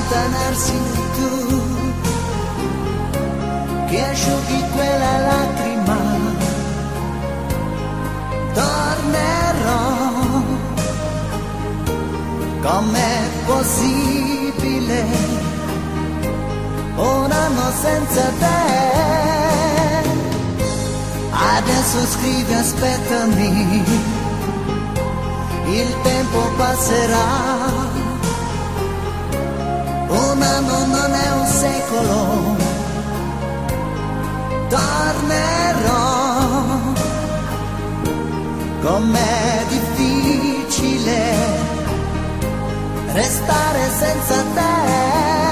allontanarsi tu, che asciughi quella lacrima. Tornerò, com'è possibile un anno senza te? Adesso scrivi aspettami, il tempo passerà, un anno non è un secolo, tornerò. Com'è difficile restare senza te.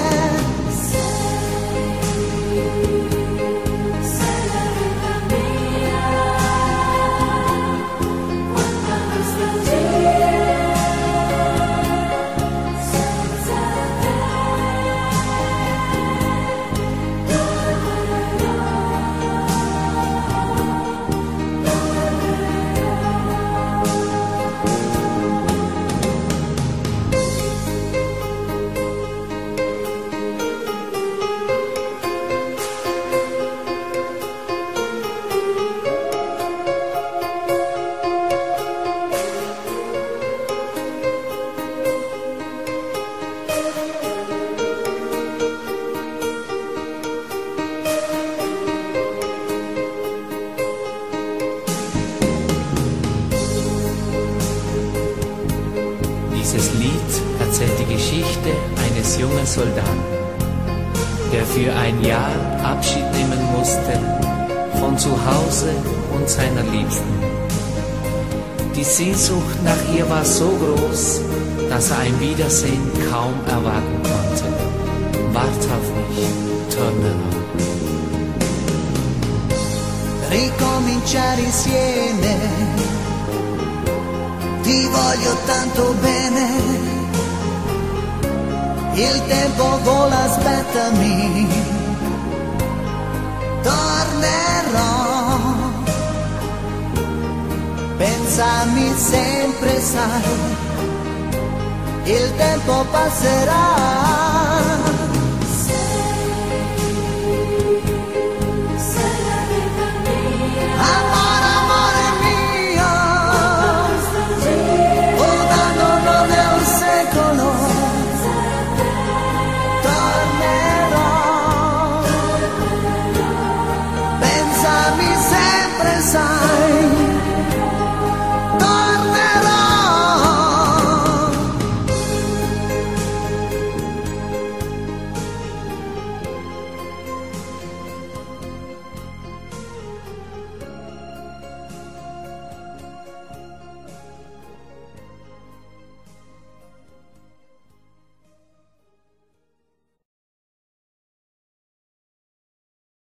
Dieses Lied erzählt die Geschichte eines jungen Soldaten, der für ein Jahr Abschied nehmen musste von zu Hause und seiner Liebsten. Die Sehnsucht nach ihr war so groß, dass er ein Wiedersehen kaum erwarten konnte. Wart auf mich, tornerò. Ricominciare insieme, ti voglio tanto bene, il tempo vola, aspettami, tornerò, pensami sempre, sai, il tempo passerà.